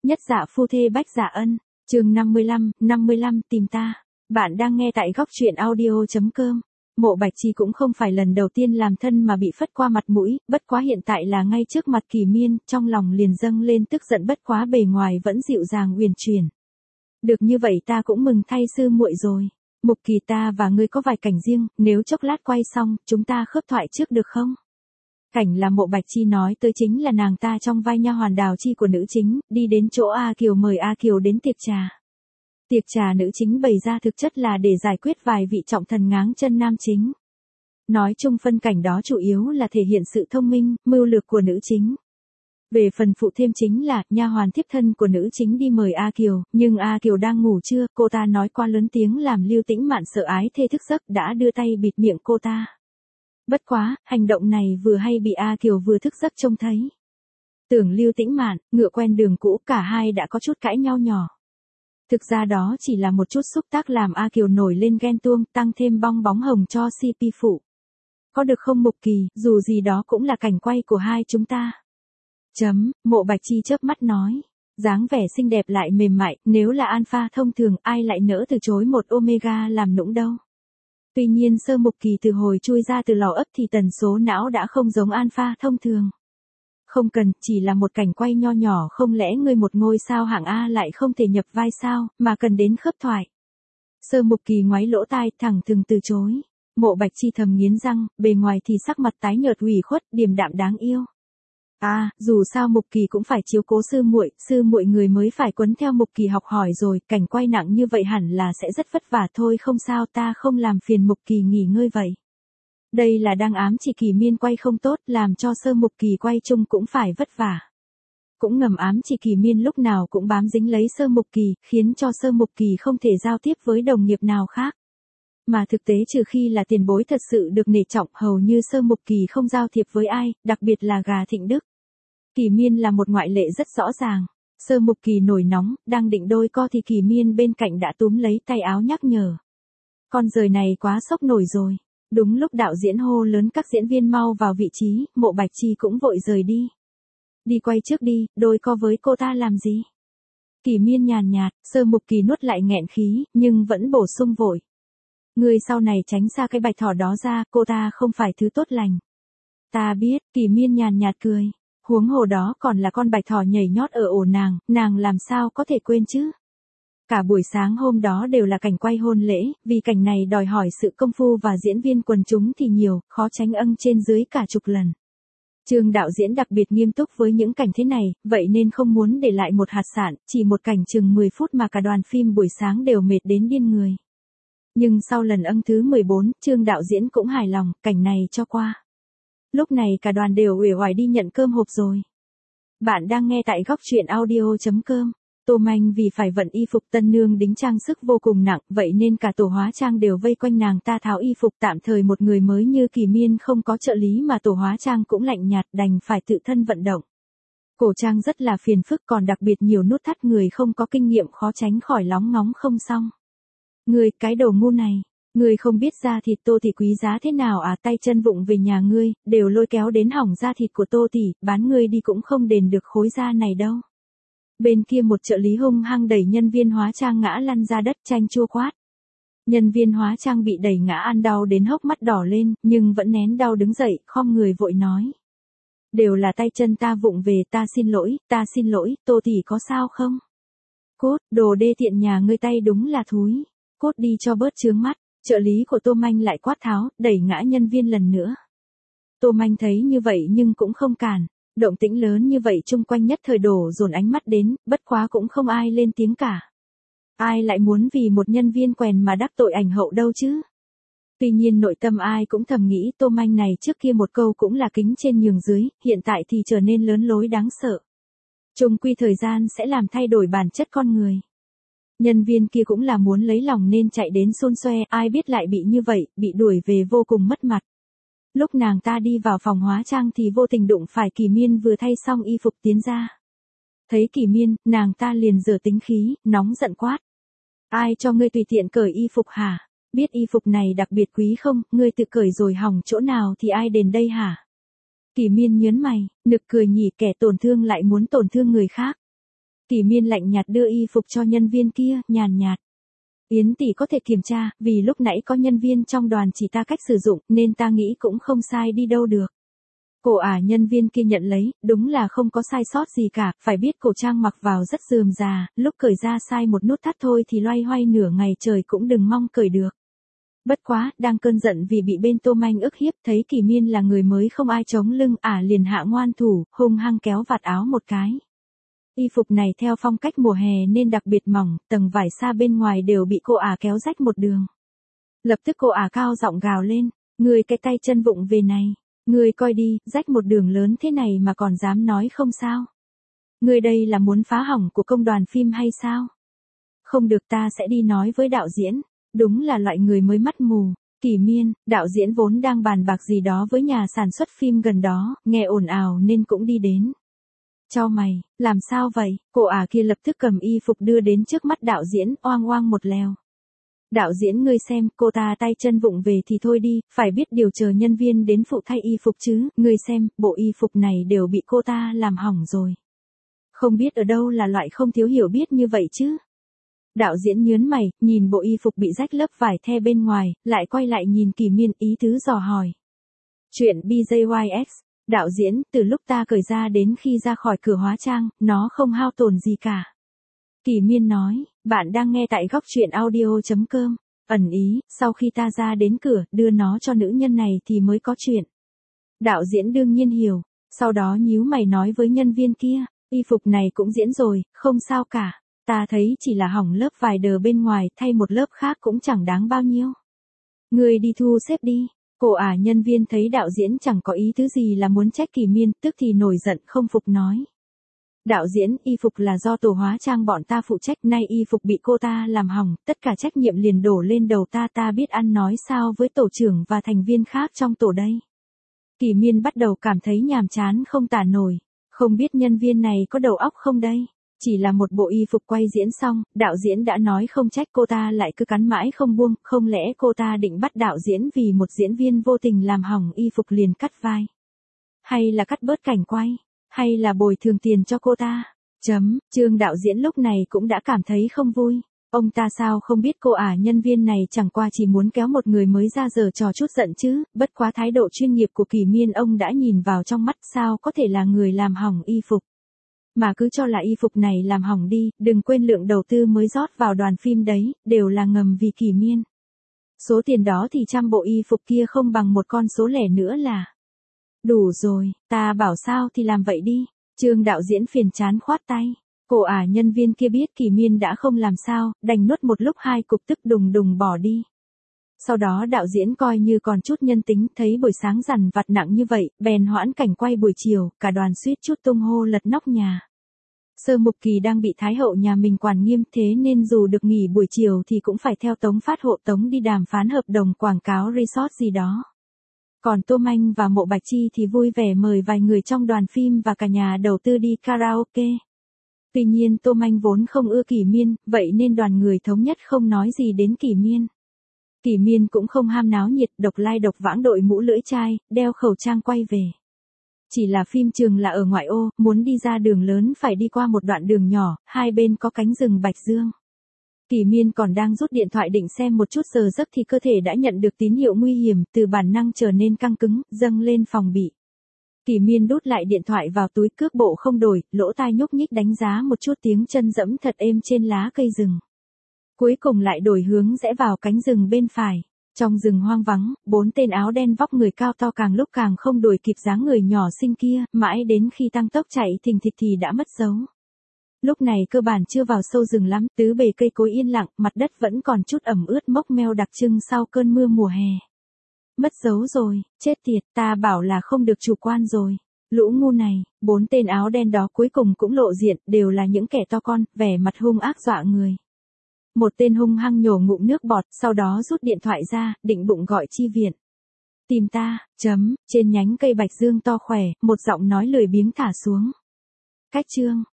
Nhất dạ phu thê Bách Dạ Ân, chương 55 tìm ta. Bạn đang nghe tại góc truyện audio.com. Mộ Bạch Chi cũng không phải lần đầu tiên làm thân mà bị phất qua mặt mũi, bất quá hiện tại là ngay trước mặt Kỳ Miên, trong lòng liền dâng lên tức giận, bất quá bề ngoài vẫn dịu dàng uyển chuyển. Được như vậy ta cũng mừng thay sư muội rồi. Mục Kỳ, ta và ngươi có vài cảnh riêng, nếu chốc lát quay xong, chúng ta khớp thoại trước được không? Cảnh là Mộ Bạch Chi nói tới chính là nàng ta trong vai nha hoàn Đào Chi của nữ chính, đi đến chỗ A Kiều mời A Kiều đến tiệc trà. Tiệc trà nữ chính bày ra thực chất là để giải quyết vài vị trọng thần ngáng chân nam chính. Nói chung phân cảnh đó chủ yếu là thể hiện sự thông minh, mưu lược của nữ chính. Về phần phụ thêm chính là, nha hoàn thiếp thân của nữ chính đi mời A Kiều, nhưng A Kiều đang ngủ trưa, cô ta nói qua lớn tiếng làm Lưu Tĩnh Mạn sợ ái thê thức giấc, đã đưa tay bịt miệng cô ta. Bất quá, hành động này vừa hay bị A Kiều vừa thức giấc trông thấy. Tưởng Lưu Tĩnh Mạn, ngựa quen đường cũ, cả hai đã có chút cãi nhau nhỏ. Thực ra đó chỉ là một chút xúc tác làm A Kiều nổi lên ghen tuông, tăng thêm bong bóng hồng cho CP phụ. Có được không Mục Kỳ, dù gì đó cũng là cảnh quay của hai chúng ta. Mộ Bạch Chi chớp mắt nói. Dáng vẻ xinh đẹp lại mềm mại, nếu là alpha thông thường ai lại nỡ từ chối một omega làm nũng đâu. Tuy nhiên Sơ Mục Kỳ từ hồi chui ra từ lò ấp thì tần số não đã không giống alpha thông thường. Không cần, chỉ là một cảnh quay nho nhỏ, không lẽ ngươi một ngôi sao hạng A lại không thể nhập vai sao, mà cần đến khớp thoại. Sơ Mục Kỳ ngoáy lỗ tai, thẳng thừng từ chối. Mộ Bạch Chi thầm nghiến răng, bề ngoài thì sắc mặt tái nhợt ủy khuất, điềm đạm đáng yêu. Dù sao Mục Kỳ cũng phải chiếu cố sư muội người mới phải quấn theo Mục Kỳ học hỏi rồi, cảnh quay nặng như vậy hẳn là sẽ rất vất vả thôi, không sao, ta không làm phiền Mục Kỳ nghỉ ngơi vậy. Đây là đang ám chỉ Kỳ Miên quay không tốt, làm cho Sơ Mục Kỳ quay chung cũng phải vất vả. Cũng ngầm ám chỉ Kỳ Miên lúc nào cũng bám dính lấy Sơ Mục Kỳ, khiến cho Sơ Mục Kỳ không thể giao tiếp với đồng nghiệp nào khác. Mà thực tế trừ khi là tiền bối thật sự được nể trọng, hầu như Sơ Mục Kỳ không giao thiệp với ai, đặc biệt là gà Thịnh Đức. Kỳ Miên là một ngoại lệ rất rõ ràng. Sơ Mục Kỳ nổi nóng, đang định đôi co thì Kỳ Miên bên cạnh đã túm lấy tay áo nhắc nhở. Con giời này quá sốc nổi rồi. Đúng lúc đạo diễn hô lớn các diễn viên mau vào vị trí, Mộ Bạch Chi cũng vội rời đi. Đi quay trước đi, đôi co với cô ta làm gì? Kỳ Miên nhàn nhạt, Sơ Mục Kỳ nuốt lại nghẹn khí, nhưng vẫn bổ sung vội. Người sau này tránh xa cái bạch thỏ đó ra, cô ta không phải thứ tốt lành. Ta biết, Kỳ Miên nhàn nhạt cười. Huống hồ đó còn là con bạch thỏ nhảy nhót ở ổ nàng làm sao có thể quên chứ? Cả buổi sáng hôm đó đều là cảnh quay hôn lễ, vì cảnh này đòi hỏi sự công phu và diễn viên quần chúng thì nhiều, khó tránh âng trên dưới cả chục lần. Trương đạo diễn đặc biệt nghiêm túc với những cảnh thế này, vậy nên không muốn để lại một hạt sạn, chỉ một cảnh chừng 10 phút mà cả đoàn phim buổi sáng đều mệt đến điên người. Nhưng sau lần âng thứ 14, Trương đạo diễn cũng hài lòng, cảnh này cho qua. Lúc này cả đoàn đều uể oải đi nhận cơm hộp rồi. Bạn đang nghe tại góc truyện audio.com. Tô Manh vì phải vận y phục tân nương đính trang sức vô cùng nặng, vậy nên cả tổ hóa trang đều vây quanh nàng ta tháo y phục, tạm thời một người mới như Kỳ Miên không có trợ lý mà tổ hóa trang cũng lạnh nhạt, đành phải tự thân vận động. Cổ trang rất là phiền phức, còn đặc biệt nhiều nút thắt, người không có kinh nghiệm khó tránh khỏi lóng ngóng không xong. Ngươi, cái đồ ngu này. Ngươi không biết da thịt Tô tỷ quý giá thế nào à, tay chân vụng về nhà ngươi, đều lôi kéo đến hỏng da thịt của Tô tỷ, bán ngươi đi cũng không đền được khối da này đâu. Bên kia một trợ lý hung hăng đẩy nhân viên hóa trang ngã lăn ra đất, chanh chua quát. Nhân viên hóa trang bị đẩy ngã ăn đau đến hốc mắt đỏ lên, nhưng vẫn nén đau đứng dậy, khom người vội nói. Đều là tay chân ta vụng về, ta xin lỗi, Tô tỷ có sao không? Cốt, đồ đê tiện nhà ngươi tay đúng là thúi. Cốt đi cho bớt chướng mắt. Trợ lý của Tô Manh lại quát tháo, đẩy ngã nhân viên lần nữa. Tô Manh thấy như vậy nhưng cũng không cản. Động tĩnh lớn như vậy chung quanh nhất thời đổ dồn ánh mắt đến, bất quá cũng không ai lên tiếng cả. Ai lại muốn vì một nhân viên quèn mà đắc tội ảnh hậu đâu chứ? Tuy nhiên nội tâm ai cũng thầm nghĩ Tô Manh này trước kia một câu cũng là kính trên nhường dưới, hiện tại thì trở nên lớn lối đáng sợ. Chung quy thời gian sẽ làm thay đổi bản chất con người. Nhân viên kia cũng là muốn lấy lòng nên chạy đến xôn xoe, ai biết lại bị như vậy, bị đuổi về vô cùng mất mặt. Lúc nàng ta đi vào phòng hóa trang thì vô tình đụng phải Kỳ Miên vừa thay xong y phục tiến ra. Thấy Kỳ Miên, nàng ta liền giở tính khí, nóng giận quát. Ai cho ngươi tùy tiện cởi y phục hả? Biết y phục này đặc biệt quý không, ngươi tự cởi rồi hỏng chỗ nào thì ai đền đây hả? Kỳ Miên nhớn mày, nực cười nhỉ, kẻ tổn thương lại muốn tổn thương người khác. Kỷ Miên lạnh nhạt đưa y phục cho nhân viên kia, nhàn nhạt. Yến tỷ có thể kiểm tra, vì lúc nãy có nhân viên trong đoàn chỉ ta cách sử dụng, nên ta nghĩ cũng không sai đi đâu được. Cổ nhân viên kia nhận lấy, đúng là không có sai sót gì cả, phải biết cổ trang mặc vào rất rườm rà, lúc cởi ra sai một nút thắt thôi thì loay hoay nửa ngày trời cũng đừng mong cởi được. Bất quá, đang cơn giận vì bị bên Tô Manh ức hiếp, thấy Kỷ Miên là người mới không ai chống lưng, liền hạ ngoan thủ, hung hăng kéo vạt áo một cái. Y phục này theo phong cách mùa hè nên đặc biệt mỏng, tầng vải xa bên ngoài đều bị cô kéo rách một đường. Lập tức cô cao giọng gào lên, người cái tay chân vụng về này, người coi đi, rách một đường lớn thế này mà còn dám nói không sao. Người đây là muốn phá hỏng của công đoàn phim hay sao? Không được, ta sẽ đi nói với đạo diễn, đúng là loại người mới mắt mù. Kỷ Miên, đạo diễn vốn đang bàn bạc gì đó với nhà sản xuất phim gần đó, nghe ồn ào nên cũng đi đến. Chau mày, làm sao vậy? Cô kia lập tức cầm y phục đưa đến trước mắt đạo diễn, oang oang một lèo. Đạo diễn, ngươi xem, cô ta tay chân vụng về thì thôi đi, phải biết điều chờ nhân viên đến phụ thay y phục chứ, ngươi xem, bộ y phục này đều bị cô ta làm hỏng rồi. Không biết ở đâu là loại không thiếu hiểu biết như vậy chứ. Đạo diễn nhớn mày, nhìn bộ y phục bị rách lớp vải the bên ngoài, lại quay lại nhìn Kỷ Miên, ý tứ dò hỏi. Chuyện BJYX, đạo diễn, từ lúc ta cởi ra đến khi ra khỏi cửa hóa trang, nó không hao tổn gì cả. Kỷ Miên nói, bạn đang nghe tại góc truyện audio.com. Ẩn ý, sau khi ta ra đến cửa, đưa nó cho nữ nhân này thì mới có chuyện. Đạo diễn đương nhiên hiểu, sau đó nhíu mày nói với nhân viên kia, y phục này cũng diễn rồi, không sao cả. Ta thấy chỉ là hỏng lớp vài đờ bên ngoài, thay một lớp khác cũng chẳng đáng bao nhiêu. Người đi thu xếp đi. Cô nhân viên thấy đạo diễn chẳng có ý tứ gì là muốn trách Kỷ Miên, tức thì nổi giận không phục nói. Đạo diễn, y phục là do tổ hóa trang bọn ta phụ trách, nay y phục bị cô ta làm hỏng, tất cả trách nhiệm liền đổ lên đầu ta biết ăn nói sao với tổ trưởng và thành viên khác trong tổ đây. Kỷ Miên bắt đầu cảm thấy nhàm chán không tả nổi, không biết nhân viên này có đầu óc không đây. Chỉ là một bộ y phục quay diễn xong, đạo diễn đã nói không trách cô ta lại cứ cắn mãi không buông, không lẽ cô ta định bắt đạo diễn vì một diễn viên vô tình làm hỏng y phục liền cắt vai? Hay là cắt bớt cảnh quay? Hay là bồi thường tiền cho cô ta? Trương đạo diễn lúc này cũng đã cảm thấy không vui. Ông ta sao không biết cô nhân viên này chẳng qua chỉ muốn kéo một người mới ra giờ trò chút giận chứ, bất quá thái độ chuyên nghiệp của Kỷ Miên ông đã nhìn vào trong mắt, sao có thể là người làm hỏng y phục. Mà cứ cho là y phục này làm hỏng đi, đừng quên lượng đầu tư mới rót vào đoàn phim đấy, đều là ngầm vì Kỷ Miên. Số tiền đó thì trăm bộ y phục kia không bằng một con số lẻ nữa là. Đủ rồi, ta bảo sao thì làm vậy đi. Trương đạo diễn phiền chán khoát tay. Cô nhân viên kia biết Kỷ Miên đã không làm sao, đành nuốt một lúc hai cục tức đùng đùng bỏ đi. Sau đó đạo diễn coi như còn chút nhân tính, thấy buổi sáng dằn vặt nặng như vậy, bèn hoãn cảnh quay buổi chiều, cả đoàn suýt chút tung hô lật nóc nhà. Sơ Mục Kỳ đang bị Thái hậu nhà mình quản nghiêm, thế nên dù được nghỉ buổi chiều thì cũng phải theo Tống Phát hộ tống đi đàm phán hợp đồng quảng cáo resort gì đó. Còn Tô Manh và Mộ Bạch Chi thì vui vẻ mời vài người trong đoàn phim và cả nhà đầu tư đi karaoke. Tuy nhiên Tô Manh vốn không ưa Kỷ Miên, vậy nên đoàn người thống nhất không nói gì đến Kỷ Miên. Kỷ Miên cũng không ham náo nhiệt, độc lai độc vãng đội mũ lưỡi chai, đeo khẩu trang quay về. Chỉ là phim trường là ở ngoại ô, muốn đi ra đường lớn phải đi qua một đoạn đường nhỏ, hai bên có cánh rừng bạch dương. Kỷ Miên còn đang rút điện thoại định xem một chút giờ giấc thì cơ thể đã nhận được tín hiệu nguy hiểm, từ bản năng trở nên căng cứng, dâng lên phòng bị. Kỷ Miên đút lại điện thoại vào túi, cước bộ không đổi, lỗ tai nhúc nhích đánh giá một chút tiếng chân dẫm thật êm trên lá cây rừng. Cuối cùng lại đổi hướng rẽ vào cánh rừng bên phải. Trong rừng hoang vắng, 4 tên áo đen vóc người cao to càng lúc càng không đuổi kịp dáng người nhỏ xinh kia, mãi đến khi tăng tốc chạy thình thịch thì đã mất dấu. Lúc này cơ bản chưa vào sâu rừng lắm, tứ bề cây cối yên lặng, mặt đất vẫn còn chút ẩm ướt mốc meo đặc trưng sau cơn mưa mùa hè. Mất dấu rồi, chết tiệt, ta bảo là không được chủ quan rồi. Lũ ngu này, 4 tên áo đen đó cuối cùng cũng lộ diện, đều là những kẻ to con, vẻ mặt hung ác dọa người. Một tên hung hăng nhổ ngụm nước bọt, sau đó rút điện thoại ra, định bụng gọi chi viện. Tìm ta, trên nhánh cây bạch dương to khỏe, một giọng nói lười biếng thả xuống. Cách chương.